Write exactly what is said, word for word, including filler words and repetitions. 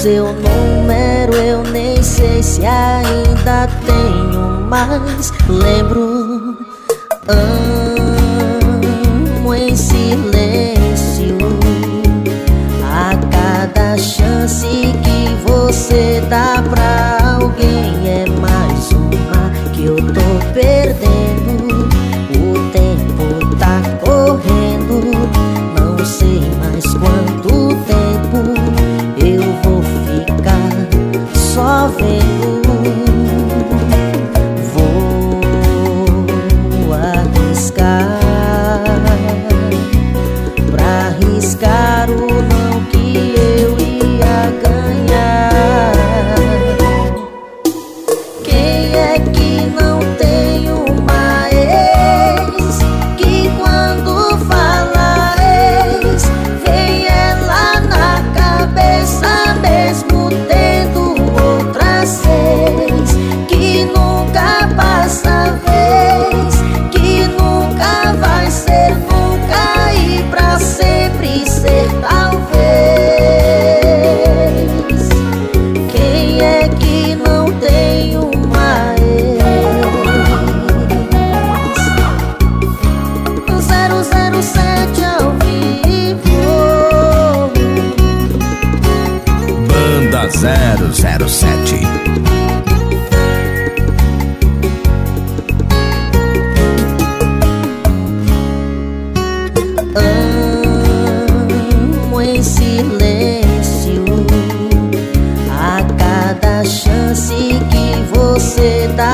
seu número eu nem sei se ainda tenho, mas lembro. Amo em silêncio a cada chance que você dá pra alguém. É mais uma que eu tô perdendo. O tempo tá correndo, não sei mais quanto tempo eu vou ficar só vendo. Vou arriscar pra arriscar o não que eu ia ganhar. Quem é que não tem uma ex que quando fala ex vem ela na cabeça mesmo tendo outras seis, que nunca passa vez, que nunca vai ser nunca e pra sempre ser talvez. Quem é que não tem uma ex? zero zero sete ao vivo. Banda zero zero sete. Amo em silêncio a cada chance que você dá